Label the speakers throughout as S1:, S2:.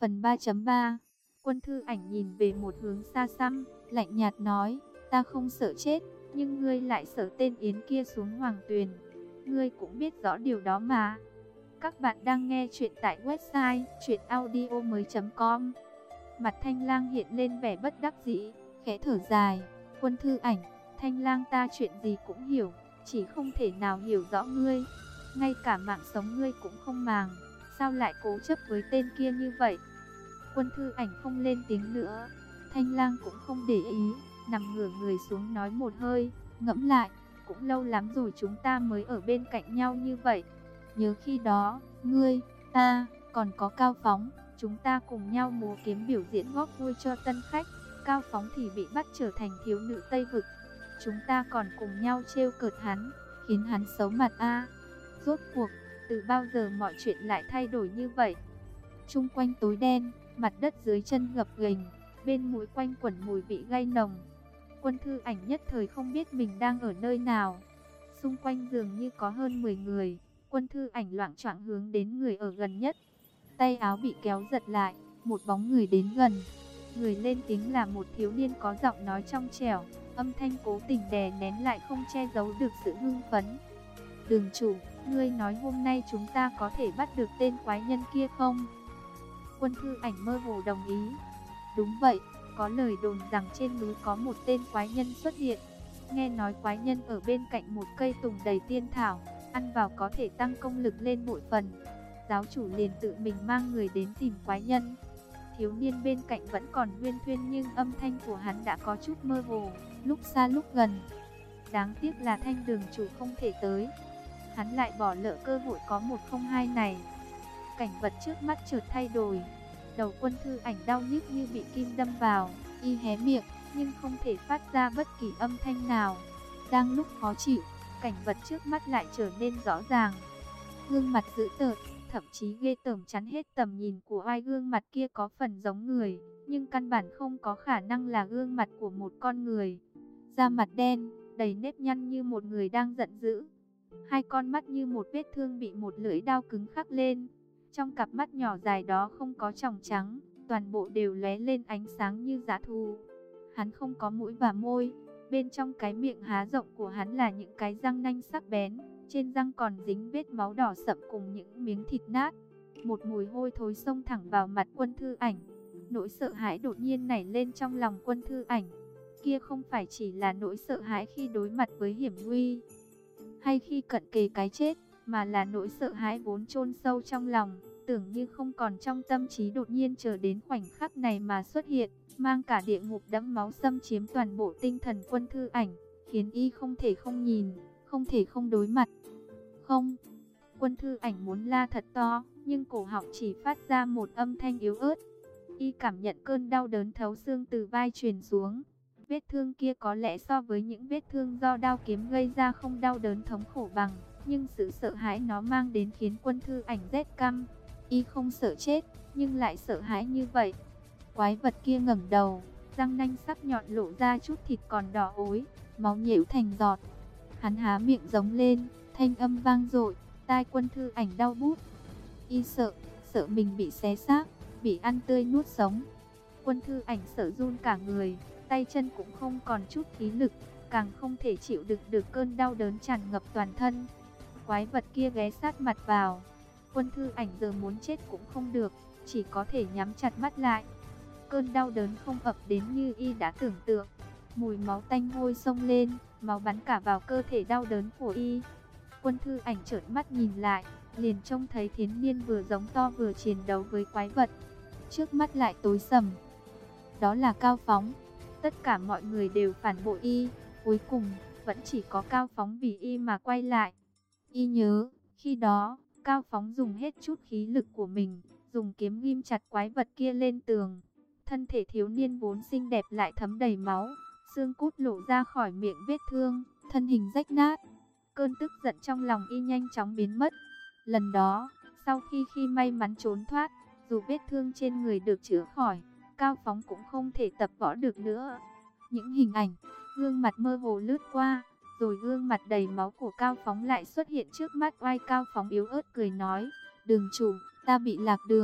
S1: Phần 3.3. Quân Thư Ảnh nhìn về một hướng xa xăm, lạnh nhạt nói, ta không sợ chết, nhưng ngươi lại sợ tên Yến kia xuống Hoàng Tuyền. Ngươi cũng biết rõ điều đó mà. Các bạn đang nghe chuyện tại website chuyenaudio.com. Mặt Thanh Lang hiện lên vẻ bất đắc dĩ, khẽ thở dài. Quân Thư Ảnh, Thanh Lang ta chuyện gì cũng hiểu, chỉ không thể nào hiểu rõ ngươi. Ngay cả mạng sống ngươi cũng không màng, sao lại cố chấp với tên kia như vậy? Quân Thư Ảnh không lên tiếng nữa. Thanh Lang cũng không để ý, nằm ngửa người xuống nói một hơi, ngẫm lại, cũng lâu lắm rồi chúng ta mới ở bên cạnh nhau như vậy. Nhớ khi đó, ngươi, ta, còn có Cao Phóng, chúng ta cùng nhau múa kiếm biểu diễn góp vui cho tân khách. Cao Phóng thì bị bắt trở thành thiếu nữ Tây Vực. Chúng ta còn cùng nhau trêu cợt hắn, khiến hắn xấu mặt a. Rốt cuộc, từ bao giờ mọi chuyện lại thay đổi như vậy? Chung quanh tối đen, mặt đất dưới chân gập ghềnh, bên mũi quanh quẩn mùi vị gay nồng. Quân Thư Ảnh nhất thời không biết mình đang ở nơi nào. Xung quanh dường như có hơn 10 người. Quân Thư Ảnh loạng choạng hướng đến người ở gần nhất. Tay áo bị kéo giật lại, một bóng người đến gần. Người lên tiếng là một thiếu niên có giọng nói trong trẻo, âm thanh cố tình đè nén lại không che giấu được sự hưng phấn. Đường chủ, ngươi nói hôm nay chúng ta có thể bắt được tên quái nhân kia không? Quân Thư Ảnh mơ hồ đồng ý. Đúng vậy, có lời đồn rằng trên núi có một tên quái nhân xuất hiện. Nghe nói quái nhân ở bên cạnh một cây tùng đầy tiên thảo, ăn vào có thể tăng công lực lên bội phần. Giáo chủ liền tự mình mang người đến tìm quái nhân. Thiếu niên bên cạnh vẫn còn huyên thuyên nhưng âm thanh của hắn đã có chút mơ hồ, lúc xa lúc gần. Đáng tiếc là Thanh đường chủ không thể tới. Hắn lại bỏ lỡ cơ hội có 102 này. Cảnh vật trước mắt chợt thay đổi. Đầu Quân Thư Ảnh đau nhức như bị kim đâm vào, y hé miệng nhưng không thể phát ra bất kỳ âm thanh nào. Đang lúc khó chịu, cảnh vật trước mắt lại trở nên rõ ràng. Gương mặt dữ tợn, thậm chí ghê tởm chắn hết tầm nhìn của ai. Gương mặt kia có phần giống người, nhưng căn bản không có khả năng là gương mặt của một con người. Da mặt đen, đầy nếp nhăn như một người đang giận dữ. Hai con mắt như một vết thương bị một lưỡi dao cứng khắc lên. Trong cặp mắt nhỏ dài đó không có tròng trắng, toàn bộ đều lóe lên ánh sáng như dã thú. Hắn không có mũi và môi, bên trong cái miệng há rộng của hắn là những cái răng nanh sắc bén, trên răng còn dính vết máu đỏ sậm cùng những miếng thịt nát. Một mùi hôi thối xông thẳng vào mặt Quân Thư Ảnh. Nỗi sợ hãi đột nhiên nảy lên trong lòng Quân Thư Ảnh. Kia không phải chỉ là nỗi sợ hãi khi đối mặt với hiểm nguy, hay khi cận kề cái chết, mà là nỗi sợ hãi vốn chôn sâu trong lòng, tưởng như không còn trong tâm trí, đột nhiên chờ đến khoảnh khắc này mà xuất hiện, mang cả địa ngục đẫm máu xâm chiếm toàn bộ tinh thần Quân Thư Ảnh, khiến y không thể không nhìn, không thể không đối mặt. Không! Quân Thư Ảnh muốn la thật to, nhưng cổ họng chỉ phát ra một âm thanh yếu ớt. Y cảm nhận cơn đau đớn thấu xương từ vai truyền xuống. Vết thương kia có lẽ so với những vết thương do đao kiếm gây ra không đau đớn thống khổ bằng, nhưng sự sợ hãi nó mang đến khiến Quân Thư Ảnh rét căm. Y không sợ chết, nhưng lại sợ hãi như vậy. Quái vật kia ngẩng đầu, răng nanh sắc nhọn lộ ra chút thịt còn đỏ ối, máu nhễu thành giọt. Hắn há miệng giống lên, thanh âm vang dội, tai Quân Thư Ảnh đau bút. Y sợ mình bị xé xác, bị ăn tươi nuốt sống. Quân Thư Ảnh sợ run cả người, tay chân cũng không còn chút khí lực, càng không thể chịu đựng được cơn đau đớn tràn ngập toàn thân. Quái vật kia ghé sát mặt vào. Quân Thư Ảnh giờ muốn chết cũng không được, chỉ có thể nhắm chặt mắt lại. Cơn đau đớn không ập đến như y đã tưởng tượng. Mùi máu tanh hôi xông lên, máu bắn cả vào cơ thể đau đớn của y. Quân Thư Ảnh trợn mắt nhìn lại, liền trông thấy thiếu niên vừa giống to vừa chiến đấu với quái vật. Trước mắt lại tối sầm. Đó là Cao Phóng. Tất cả mọi người đều phản bội y, cuối cùng vẫn chỉ có Cao Phóng vì y mà quay lại. Y nhớ, khi đó, Cao Phóng dùng hết chút khí lực của mình, dùng kiếm ghim chặt quái vật kia lên tường. Thân thể thiếu niên vốn xinh đẹp lại thấm đầy máu, xương cốt lộ ra khỏi miệng vết thương, thân hình rách nát. Cơn tức giận trong lòng y nhanh chóng biến mất. Lần đó, sau khi may mắn trốn thoát, dù vết thương trên người được chữa khỏi, Cao Phóng cũng không thể tập võ được nữa. Những hình ảnh, gương mặt mơ hồ lướt qua, rồi gương mặt đầy máu của Cao Phóng lại xuất hiện trước mắt oai. Cao Phóng yếu ớt cười nói, đường chủ, ta bị lạc đường,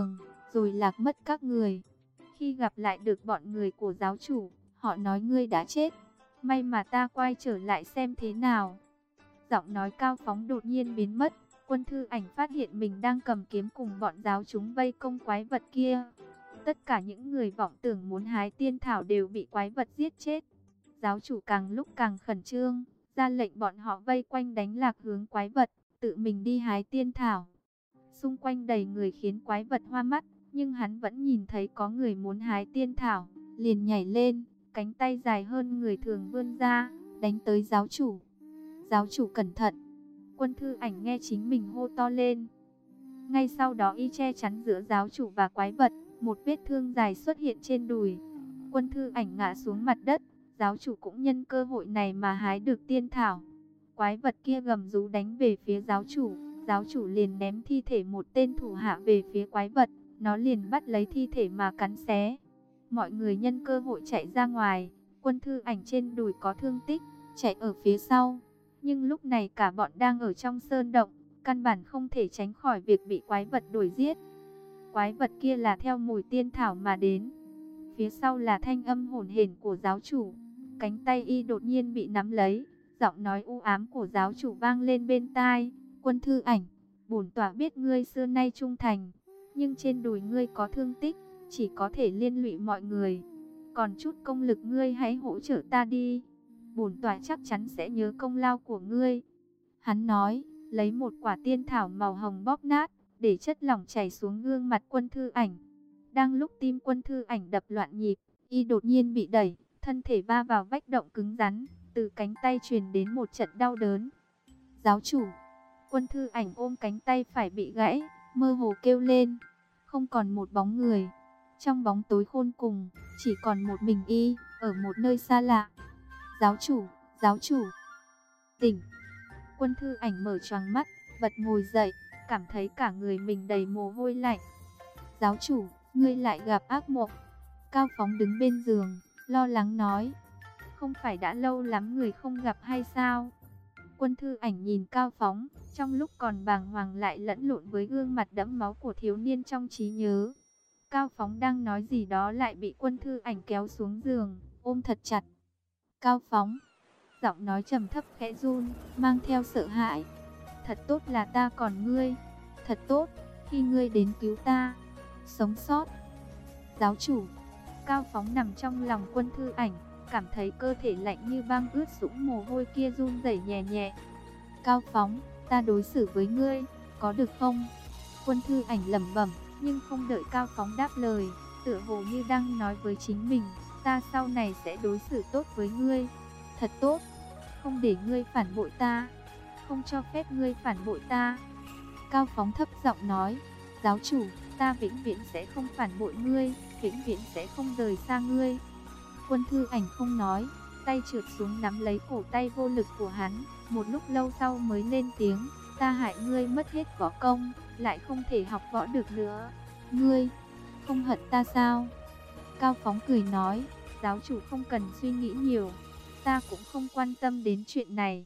S1: rồi lạc mất các người. Khi gặp lại được bọn người của giáo chủ, họ nói ngươi đã chết. May mà ta quay trở lại xem thế nào. Giọng nói Cao Phóng đột nhiên biến mất. Quân Thư Ảnh phát hiện mình đang cầm kiếm cùng bọn giáo chúng vây công quái vật kia. Tất cả những người vọng tưởng muốn hái tiên thảo đều bị quái vật giết chết. Giáo chủ càng lúc càng khẩn trương, ra lệnh bọn họ vây quanh đánh lạc hướng quái vật, tự mình đi hái tiên thảo. Xung quanh đầy người khiến quái vật hoa mắt, nhưng hắn vẫn nhìn thấy có người muốn hái tiên thảo, liền nhảy lên, cánh tay dài hơn người thường vươn ra, đánh tới giáo chủ. Giáo chủ cẩn thận! Quân Thư Ảnh nghe chính mình hô to lên. Ngay sau đó y che chắn giữa giáo chủ và quái vật, một vết thương dài xuất hiện trên đùi. Quân Thư Ảnh ngã xuống mặt đất, giáo chủ cũng nhân cơ hội này mà hái được tiên thảo. Quái vật kia gầm rú đánh về phía giáo chủ liền ném thi thể một tên thủ hạ về phía quái vật, nó liền bắt lấy thi thể mà cắn xé. Mọi người nhân cơ hội chạy ra ngoài, Quân Thư Ảnh trên đùi có thương tích, chạy ở phía sau. Nhưng lúc này cả bọn đang ở trong sơn động, căn bản không thể tránh khỏi việc bị quái vật đuổi giết. Quái vật kia là theo mùi tiên thảo mà đến. Phía sau là thanh âm hổn hển của giáo chủ. Cánh tay y đột nhiên bị nắm lấy, giọng nói u ám của giáo chủ vang lên bên tai. Quân Thư Ảnh, bổn tọa biết ngươi xưa nay trung thành, nhưng trên đùi ngươi có thương tích, chỉ có thể liên lụy mọi người. Còn chút công lực ngươi hãy hỗ trợ ta đi, bổn tọa chắc chắn sẽ nhớ công lao của ngươi. Hắn nói, lấy một quả tiên thảo màu hồng bóp nát, để chất lỏng chảy xuống gương mặt Quân Thư Ảnh. Đang lúc tim Quân Thư Ảnh đập loạn nhịp, y đột nhiên bị đẩy, thân thể va vào vách động cứng rắn, từ cánh tay truyền đến một trận đau đớn. Giáo chủ! Quân Thư Ảnh ôm cánh tay phải bị gãy, mơ hồ kêu lên. Không còn một bóng người. Trong bóng tối khôn cùng, chỉ còn một mình y, ở một nơi xa lạ. Giáo chủ! Giáo chủ! Tỉnh! Quân Thư Ảnh mở choàng mắt, bật ngồi dậy, cảm thấy cả người mình đầy mồ hôi lạnh. Giáo chủ, ngươi lại gặp ác mộng. Cao Phóng đứng bên giường, lo lắng nói. Không phải đã lâu lắm người không gặp hay sao? Quân Thư Ảnh nhìn Cao Phóng, trong lúc còn bàng hoàng lại lẫn lộn với gương mặt đẫm máu của thiếu niên trong trí nhớ. Cao Phóng đang nói gì đó lại bị Quân Thư Ảnh kéo xuống giường, ôm thật chặt. Cao Phóng, giọng nói trầm thấp khẽ run, mang theo sợ hãi. Thật tốt là ta còn ngươi, thật tốt, khi ngươi đến cứu ta, sống sót. Giáo chủ! Cao Phóng nằm trong lòng Quân Thư Ảnh, cảm thấy cơ thể lạnh như băng ướt sũng, mồ hôi kia run rẩy nhẹ nhẹ. Cao Phóng, ta đối xử với ngươi, có được không? Quân Thư Ảnh lẩm bẩm, nhưng không đợi Cao Phóng đáp lời, tựa hồ như đang nói với chính mình, ta sau này sẽ đối xử tốt với ngươi, thật tốt, không để ngươi phản bội ta, không cho phép ngươi phản bội ta. Cao Phóng thấp giọng nói, giáo chủ, ta vĩnh viễn sẽ không phản bội ngươi, vĩnh viễn sẽ không rời xa ngươi. Quân Thư Ảnh không nói, tay trượt xuống nắm lấy cổ tay vô lực của hắn, một lúc lâu sau mới lên tiếng, ta hại ngươi mất hết võ công, lại không thể học võ được nữa. Ngươi không hận ta sao? Cao Phóng cười nói, giáo chủ không cần suy nghĩ nhiều, ta cũng không quan tâm đến chuyện này.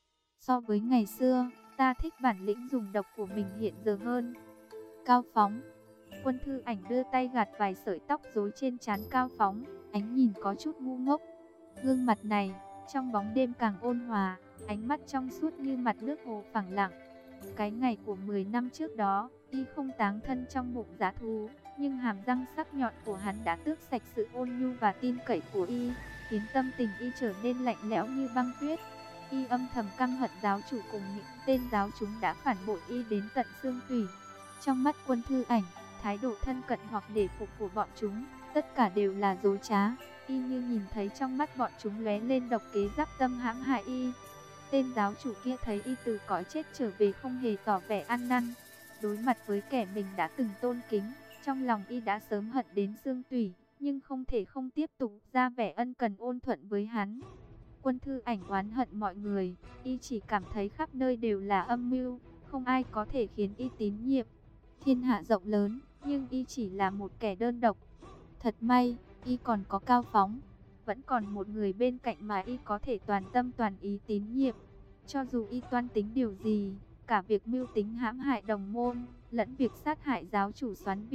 S1: So với ngày xưa, ta thích bản lĩnh dùng độc của mình hiện giờ hơn. Cao Phóng! Quân Thư Ảnh đưa tay gạt vài sợi tóc rối trên trán Cao Phóng, ánh nhìn có chút ngu ngốc. Gương mặt này, trong bóng đêm càng ôn hòa, ánh mắt trong suốt như mặt nước hồ phẳng lặng. Cái ngày của 10 năm trước đó, y không táng thân trong bụng dã thú, nhưng hàm răng sắc nhọn của hắn đã tước sạch sự ôn nhu và tin cậy của y, khiến tâm tình y trở nên lạnh lẽo như băng tuyết. Y âm thầm căm hận giáo chủ cùng những tên giáo chúng đã phản bội y đến tận xương tủy. Trong mắt Quân Thư Ảnh, thái độ thân cận hoặc để phục của bọn chúng, tất cả đều là dối trá. Y như nhìn thấy trong mắt bọn chúng lóe lên độc kế giáp tâm hãm hại y. Tên giáo chủ kia thấy y từ cõi chết trở về không hề tỏ vẻ ăn năn. Đối mặt với kẻ mình đã từng tôn kính, trong lòng y đã sớm hận đến xương tủy, nhưng không thể không tiếp tục ra vẻ ân cần ôn thuận với hắn. Quân Thư Ảnh oán hận mọi người, y chỉ cảm thấy khắp nơi đều là âm mưu, không ai có thể khiến y tín nhiệm. Thiên hạ rộng lớn, nhưng y chỉ là một kẻ đơn độc. Thật may, y còn có Cao Phóng, vẫn còn một người bên cạnh mà y có thể toàn tâm toàn ý tín nhiệm. Cho dù y toan tính điều gì, cả việc mưu tính hãm hại đồng môn, lẫn việc sát hại giáo chủ Soán Vị,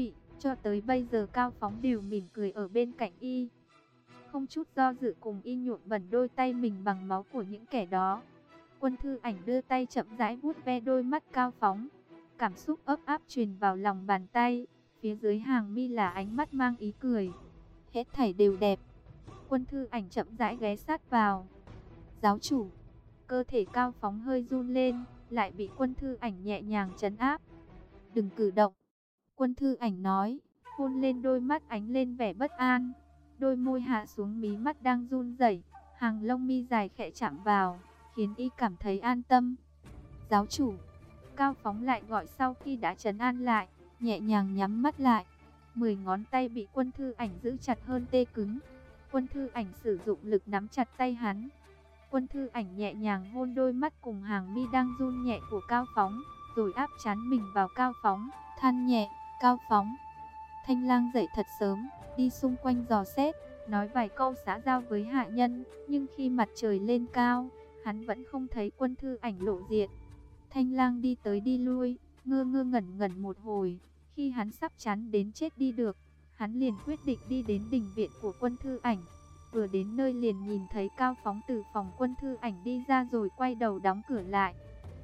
S1: Cho tới bây giờ Cao Phóng đều mỉm cười ở bên cạnh y, không chút do dự cùng y nhuộm bẩn đôi tay mình bằng máu của những kẻ đó. Quân Thư Ảnh đưa tay chậm rãi vuốt ve đôi mắt Cao Phóng, cảm xúc ấp áp truyền vào lòng bàn tay, phía dưới hàng mi là ánh mắt mang ý cười. Hết thảy đều đẹp. Quân Thư Ảnh chậm rãi ghé sát vào. Giáo chủ. Cơ thể Cao Phóng hơi run lên, lại bị Quân Thư Ảnh nhẹ nhàng trấn áp. Đừng cử động. Quân Thư Ảnh nói, hôn lên đôi mắt ánh lên vẻ bất an. Đôi môi hạ xuống mí mắt đang run rẩy, hàng lông mi dài khẽ chạm vào, khiến y cảm thấy an tâm. Giáo chủ. Cao Phóng lại gọi sau khi đã trấn an lại, nhẹ nhàng nhắm mắt lại. 10 ngón tay bị Quân Thư Ảnh giữ chặt hơn tê cứng. Quân Thư Ảnh sử dụng lực nắm chặt tay hắn. Quân Thư Ảnh nhẹ nhàng hôn đôi mắt cùng hàng mi đang run nhẹ của Cao Phóng, rồi áp trán mình vào Cao Phóng, than nhẹ, Cao Phóng. Thanh Lang dậy thật sớm, đi xung quanh dò xét, nói vài câu xã giao với hạ nhân, nhưng khi mặt trời lên cao, hắn vẫn không thấy Quân Thư Ảnh lộ diện. Thanh Lang đi tới đi lui, ngơ ngơ ngẩn ngẩn một hồi, khi hắn sắp chán đến chết đi được, hắn liền quyết định đi đến đình viện của Quân Thư Ảnh. Vừa đến nơi liền nhìn thấy Cao Phóng từ phòng Quân Thư Ảnh đi ra rồi quay đầu đóng cửa lại.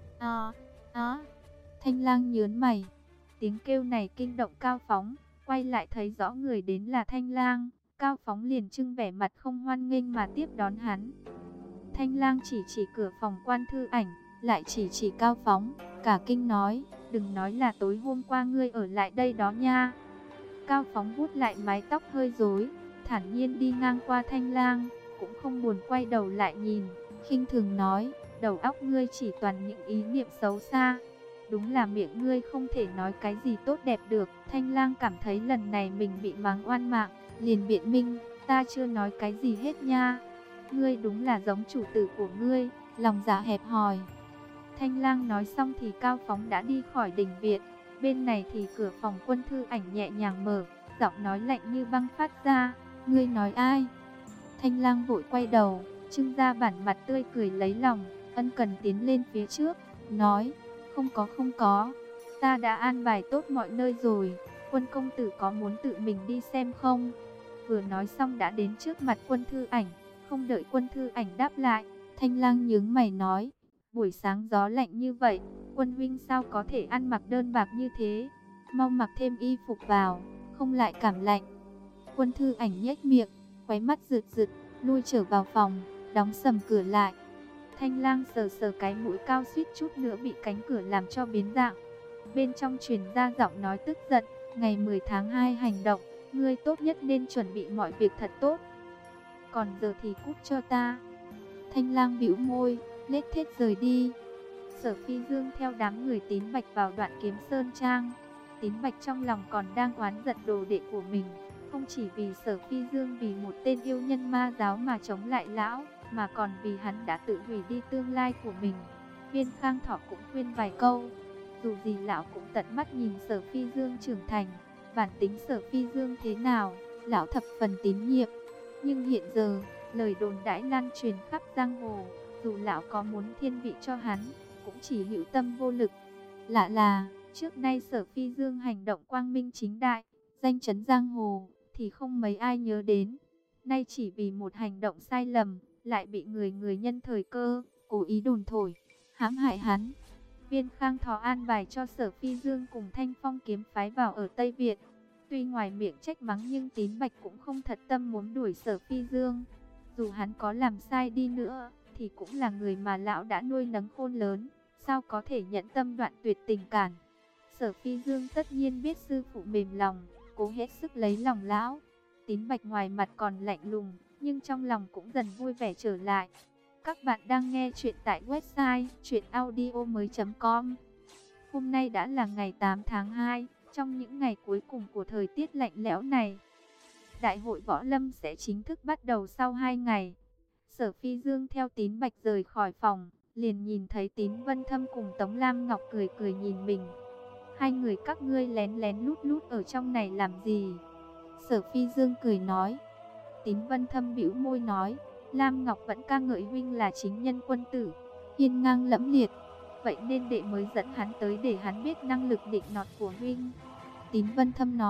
S1: Thanh Lang nhớn mày. Tiếng kêu này kinh động Cao Phóng, quay lại thấy rõ người đến là Thanh Lang. Cao Phóng liền trưng vẻ mặt không hoan nghênh mà tiếp đón hắn. Thanh Lang chỉ cửa phòng Quân Thư Ảnh, lại chỉ Cao Phóng, cả kinh nói, đừng nói là tối hôm qua ngươi ở lại đây đó nha. Cao Phóng vuốt lại mái tóc hơi rối, thản nhiên đi ngang qua Thanh Lang, cũng không buồn quay đầu lại nhìn, khinh thường nói, đầu óc ngươi chỉ toàn những ý niệm xấu xa. Đúng là miệng ngươi không thể nói cái gì tốt đẹp được. Thanh Lang cảm thấy lần này mình bị mắng oan mạng, liền biện minh, ta chưa nói cái gì hết nha. Ngươi đúng là giống chủ tử của ngươi, lòng dạ hẹp hòi. Thanh Lang nói xong thì Cao Phóng đã đi khỏi đình viện. Bên này thì cửa phòng Quân Thư Ảnh nhẹ nhàng mở, giọng nói lạnh như băng phát ra, ngươi nói ai? Thanh Lang vội quay đầu, trưng ra bản mặt tươi cười lấy lòng, ân cần tiến lên phía trước, nói, không có, ta đã an bài tốt mọi nơi rồi, Quân công tử có muốn tự mình đi xem không? Vừa nói xong đã đến trước mặt Quân Thư Ảnh, không đợi Quân Thư Ảnh đáp lại, Thanh Lang nhướng mày nói, buổi sáng gió lạnh như vậy, Quân huynh sao có thể ăn mặc đơn bạc như thế? Mau mặc thêm y phục vào, không lại cảm lạnh. Quân Thư Ảnh nhếch miệng, khóe mắt rực rực, lui trở vào phòng, đóng sầm cửa lại. Thanh Lang sờ sờ cái mũi cao suýt chút nữa bị cánh cửa làm cho biến dạng. Bên trong truyền ra giọng nói tức giận, ngày 10 tháng 2 hành động, ngươi tốt nhất nên chuẩn bị mọi việc thật tốt. Còn giờ thì cút cho ta. Thanh Lang bĩu môi, lết thết rời đi. Sở Phi Dương theo đám người Tín Bạch vào Đoạn Kiếm Sơn Trang. Tín Bạch trong lòng còn đang oán giận đồ đệ của mình, không chỉ vì Sở Phi Dương vì một tên yêu nhân ma giáo mà chống lại lão, mà còn vì hắn đã tự hủy đi tương lai của mình. Viên Khang Thọ cũng khuyên vài câu, dù gì lão cũng tận mắt nhìn Sở Phi Dương trưởng thành, bản tính Sở Phi Dương thế nào, lão thập phần tín nhiệm. Nhưng hiện giờ, lời đồn đãi lan truyền khắp giang hồ, dù lão có muốn thiên vị cho hắn, cũng chỉ hữu tâm vô lực. Lạ là, trước nay Sở Phi Dương hành động quang minh chính đại, danh chấn giang hồ, thì không mấy ai nhớ đến. Nay chỉ vì một hành động sai lầm, lại bị người nhân thời cơ, cố ý đồn thổi, hãm hại hắn. Viên Khang Thọ an bài cho Sở Phi Dương cùng Thanh Phong kiếm phái vào ở Tây Việt. Tuy ngoài miệng trách mắng nhưng Tín Bạch cũng không thật tâm muốn đuổi Sở Phi Dương. Dù hắn có làm sai đi nữa, thì cũng là người mà lão đã nuôi nấng khôn lớn, sao có thể nhẫn tâm đoạn tuyệt tình cảm. Sở Phi Dương tất nhiên biết sư phụ mềm lòng, cố hết sức lấy lòng lão. Tín Bạch ngoài mặt còn lạnh lùng, nhưng trong lòng cũng dần vui vẻ trở lại. Các bạn đang nghe chuyện tại website chuyenaudio.com. Hôm nay đã là ngày 8 tháng 2, trong những ngày cuối cùng của thời tiết lạnh lẽo này. Đại hội võ lâm sẽ chính thức bắt đầu sau 2 ngày. Sở Phi Dương theo Tín Bạch rời khỏi phòng, liền nhìn thấy Tín Vân Thâm cùng Tống Lam Ngọc cười cười nhìn mình. Hai người các ngươi lén lén lút lút ở trong này làm gì? Sở Phi Dương cười nói. Tín Vân Thâm bĩu môi nói, Lam Ngọc vẫn ca ngợi huynh là chính nhân quân tử, hiên ngang lẫm liệt, vậy nên đệ mới dẫn hắn tới để hắn biết năng lực định nọt của huynh. Tín Vân Thâm nói,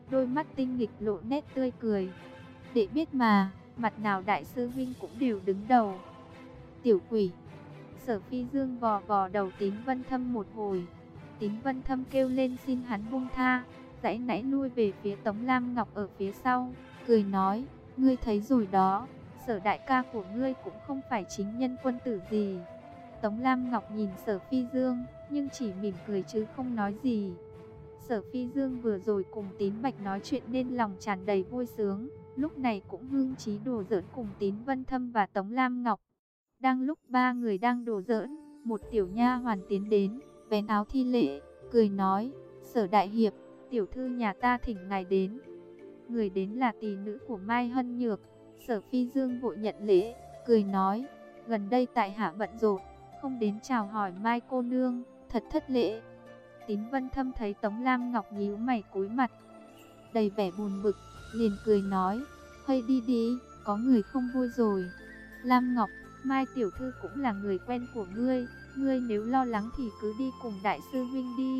S1: đôi mắt tinh nghịch lộ nét tươi cười. Đệ biết mà, mặt nào đại sư huynh cũng đều đứng đầu. Tiểu quỷ. Sở Phi Dương vò vò đầu Tín Vân Thâm một hồi. Tín Vân Thâm kêu lên xin hắn buông tha, giãy nãy lui về phía Tống Lam Ngọc ở phía sau, cười nói, ngươi thấy rồi đó, Sở đại ca của ngươi cũng không phải chính nhân quân tử gì. Tống Lam Ngọc nhìn Sở Phi Dương, nhưng chỉ mỉm cười chứ không nói gì. Sở Phi Dương vừa rồi cùng Tín Bạch nói chuyện nên lòng tràn đầy vui sướng, lúc này cũng hưng chí đùa giỡn cùng Tín Vân Thâm và Tống Lam Ngọc. Đang lúc ba người đang đùa giỡn, một tiểu nha hoàn tiến đến, vén áo thi lễ, cười nói, Sở đại hiệp, tiểu thư nhà ta thỉnh ngài đến. Người đến là tỷ nữ của Mai Hân Nhược. Sở Phi Dương vội nhận lễ, cười nói, gần đây tại hạ bận rộn, không đến chào hỏi Mai cô nương, thật thất lễ. Tín Vân Thâm thấy Tống Lam Ngọc nhíu mày cúi mặt, đầy vẻ buồn bực, liền cười nói, hơi đi đi, có người không vui rồi. Lam Ngọc, Mai tiểu thư cũng là người quen của ngươi, ngươi nếu lo lắng thì cứ đi cùng đại sư huynh đi.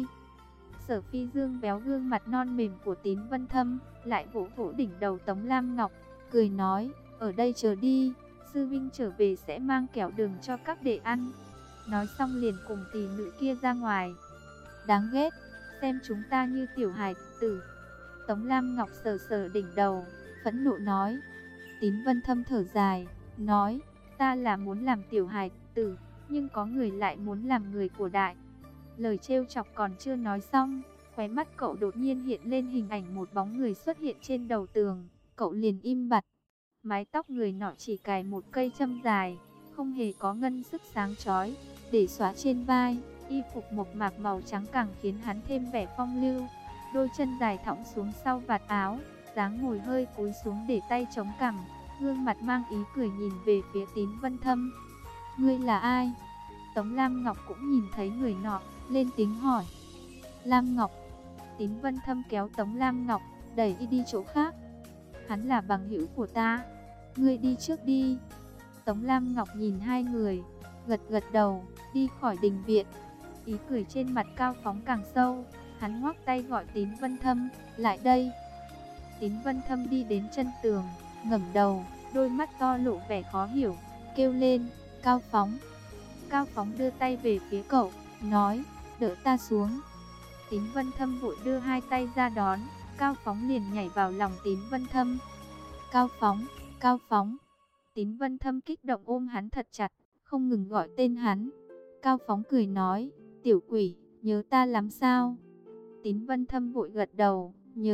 S1: Sở Phi Dương béo gương mặt non mềm của Tín Vân Thâm, lại vỗ vỗ đỉnh đầu Tống Lam Ngọc, cười nói, ở đây chờ đi, sư huynh trở về sẽ mang kẹo đường cho các đệ ăn. Nói xong liền cùng tỷ nữ kia ra ngoài. Đáng ghét, xem chúng ta như tiểu hài tử. Tống Lam Ngọc sờ sờ đỉnh đầu, phẫn nộ nói. Tín Vân Thâm thở dài, nói, ta là muốn làm tiểu hài tử, nhưng có người lại muốn làm người của đại. Lời trêu chọc còn chưa nói xong, khóe mắt cậu đột nhiên hiện lên hình ảnh một bóng người xuất hiện trên đầu tường, cậu liền im bặt. Mái tóc người nọ chỉ cài một cây châm dài, không hề có ngân sức sáng chói, để xóa trên vai, y phục mộc mạc màu trắng càng khiến hắn thêm vẻ phong lưu. Đôi chân dài thõng xuống sau vạt áo, dáng ngồi hơi cúi xuống để tay chống cằm, gương mặt mang ý cười nhìn về phía Tín Vân Thâm. Ngươi là ai? Tống Lam Ngọc cũng nhìn thấy người nọ, lên tiếng hỏi. Lam Ngọc. Tín Vân Thâm kéo Tống Lam Ngọc, đẩy y đi chỗ khác. Hắn là bằng hữu của ta, ngươi đi trước đi. Tống Lam Ngọc nhìn hai người, gật gật đầu, đi khỏi đình viện. Ý cười trên mặt Cao Phóng càng sâu, hắn ngoắc tay gọi Tín Vân Thâm, lại đây. Tín Vân Thâm đi đến chân tường, ngẩng đầu, đôi mắt to lộ vẻ khó hiểu, kêu lên, Cao Phóng. Cao Phóng đưa tay về phía cậu, nói, đỡ ta xuống. Tín Vân Thâm vội đưa hai tay ra đón, Cao Phóng liền nhảy vào lòng Tín Vân Thâm. Cao Phóng, Cao Phóng. Tín Vân Thâm kích động ôm hắn thật chặt, không ngừng gọi tên hắn. Cao Phóng cười nói, tiểu quỷ, nhớ ta lắm sao? Tín Vân Thâm vội gật đầu,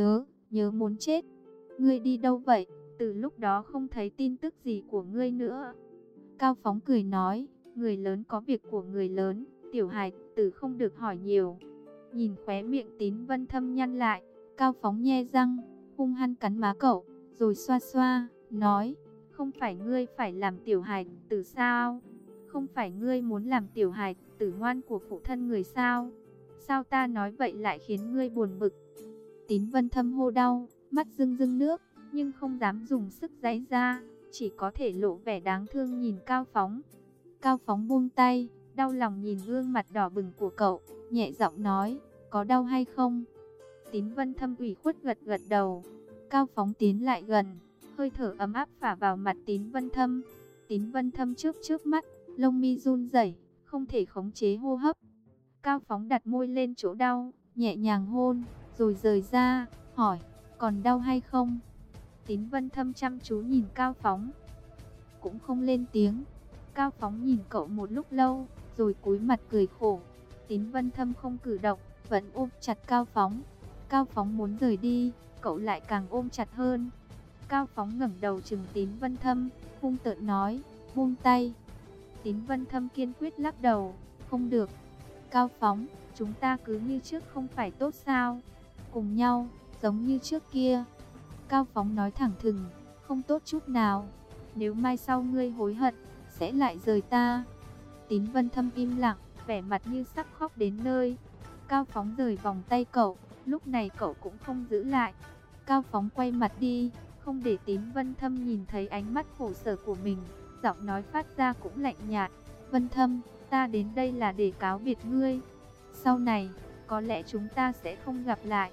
S1: nhớ muốn chết. Ngươi đi đâu vậy? Từ lúc đó không thấy tin tức gì của ngươi nữa. Cao Phóng cười nói, người lớn có việc của người lớn, tiểu hài tử không được hỏi nhiều. Nhìn khóe miệng Tín Vân Thâm nhăn lại, Cao Phóng nhe răng, hung hăng cắn má cậu, rồi xoa xoa, nói, không phải ngươi phải làm tiểu hài tử sao? Không phải ngươi muốn làm tiểu hài tử ngoan của phụ thân người sao? Sao ta nói vậy lại khiến ngươi buồn bực? Tín Vân Thâm hô đau, mắt rưng rưng nước, nhưng không dám dùng sức giãy ra, chỉ có thể lộ vẻ đáng thương nhìn Cao Phóng. Cao Phóng buông tay, đau lòng nhìn gương mặt đỏ bừng của cậu, nhẹ giọng nói, có đau hay không? Tín Vân Thâm ủy khuất gật gật đầu. Cao Phóng tiến lại gần, hơi thở ấm áp phả vào mặt Tín Vân Thâm. Tín Vân Thâm chớp mắt, lông mi run rẩy, không thể khống chế hô hấp. Cao Phóng đặt môi lên chỗ đau, nhẹ nhàng hôn, rồi rời ra, hỏi, còn đau hay không? Tín Vân Thâm chăm chú nhìn Cao Phóng, cũng không lên tiếng. Cao Phóng nhìn cậu một lúc lâu, rồi cúi mặt cười khổ. Tín Vân Thâm không cử động, vẫn ôm chặt Cao Phóng. Cao Phóng muốn rời đi, cậu lại càng ôm chặt hơn. Cao Phóng ngẩng đầu trừng Tín Vân Thâm, hung tợn nói, buông tay. Tín Vân Thâm kiên quyết lắc đầu, không được. Cao Phóng, chúng ta cứ như trước không phải tốt sao? Cùng nhau, giống như trước kia. Cao Phóng nói thẳng thừng, không tốt chút nào. Nếu mai sau ngươi hối hận, sẽ lại rời ta. Tín Vân Thâm im lặng, vẻ mặt như sắp khóc đến nơi. Cao Phóng rời vòng tay cậu, lúc này cậu cũng không giữ lại. Cao Phóng quay mặt đi, không để Tín Vân Thâm nhìn thấy ánh mắt khổ sở của mình, giọng nói phát ra cũng lạnh nhạt. Vân Thâm, ta đến đây là để cáo biệt ngươi. Sau này, có lẽ chúng ta sẽ không gặp lại.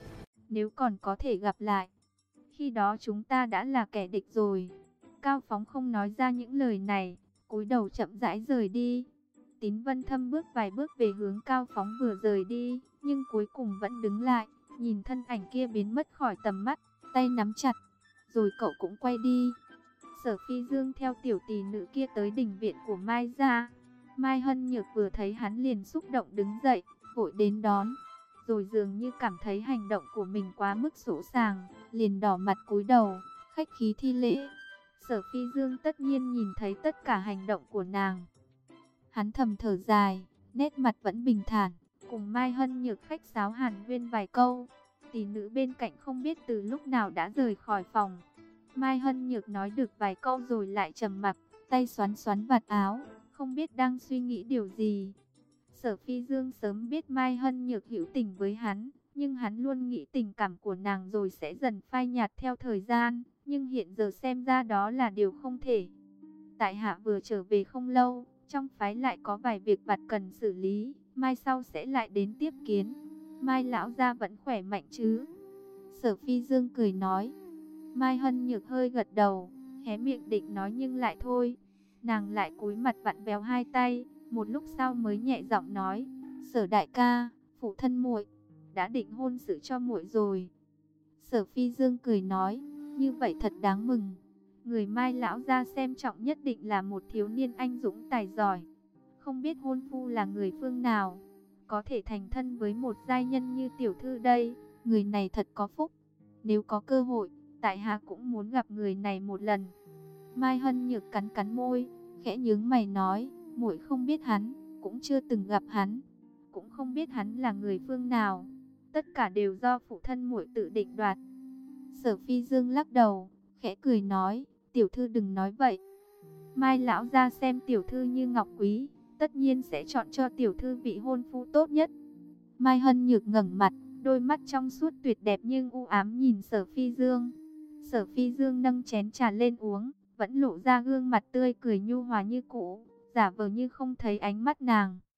S1: nếu còn có thể gặp lại, khi đó chúng ta đã là kẻ địch rồi. Cao Phóng không nói ra những lời này, cúi đầu chậm rãi rời đi. Tín Vân Thâm bước vài bước về hướng Cao Phóng vừa rời đi, nhưng cuối cùng vẫn đứng lại, nhìn thân ảnh kia biến mất khỏi tầm mắt, tay nắm chặt, rồi cậu cũng quay đi. Sở Phi Dương theo tiểu tỷ nữ kia tới đình viện của Mai gia. Mai Hân Nhược vừa thấy hắn liền xúc động đứng dậy, vội đến đón, rồi dường như cảm thấy hành động của mình quá mức sỗ sàng, liền đỏ mặt cúi đầu, khách khí thi lễ. Sở Phi Dương tất nhiên nhìn thấy tất cả hành động của nàng. Hắn thầm thở dài, nét mặt vẫn bình thản, cùng Mai Hân Nhược khách sáo hàn huyên vài câu. Tỷ nữ bên cạnh không biết từ lúc nào đã rời khỏi phòng. Mai Hân Nhược nói được vài câu rồi lại trầm mặc, tay xoắn xoắn vạt áo, không biết đang suy nghĩ điều gì. Sở Phi Dương sớm biết Mai Hân Nhược hữu tình với hắn, nhưng hắn luôn nghĩ tình cảm của nàng rồi sẽ dần phai nhạt theo thời gian, nhưng hiện giờ xem ra đó là điều không thể. Tại hạ vừa trở về không lâu, trong phái lại có vài việc vặt cần xử lý, mai sau sẽ lại đến tiếp kiến. Mai lão gia vẫn khỏe mạnh chứ? Sở Phi Dương cười nói. Mai Hân Nhược hơi gật đầu, hé miệng định nói nhưng lại thôi. Nàng lại cúi mặt vặn vẹo hai tay, một lúc sau mới nhẹ giọng nói, Sở đại ca, phụ thân muội đã định hôn sự cho muội rồi. Sở Phi Dương cười nói, như vậy thật đáng mừng. Người Mai lão gia xem trọng nhất định là một thiếu niên anh dũng tài giỏi. Không biết hôn phu là người phương nào, có thể thành thân với một giai nhân như tiểu thư đây, người này thật có phúc. Nếu có cơ hội, tại hạ cũng muốn gặp người này một lần. Mai Hân Nhược cắn cắn môi, khẽ nhướng mày nói, muội không biết hắn, cũng chưa từng gặp hắn, cũng không biết hắn là người phương nào. Tất cả đều do phụ thân muội tự định đoạt. Sở Phi Dương lắc đầu, khẽ cười nói, tiểu thư đừng nói vậy. Mai lão gia xem tiểu thư như ngọc quý, tất nhiên sẽ chọn cho tiểu thư vị hôn phu tốt nhất. Mai Hân Nhược ngẩng mặt, đôi mắt trong suốt tuyệt đẹp nhưng u ám nhìn Sở Phi Dương. Sở Phi Dương nâng chén trà lên uống, vẫn lộ ra gương mặt tươi cười nhu hòa như cũ, giả vờ như không thấy ánh mắt nàng.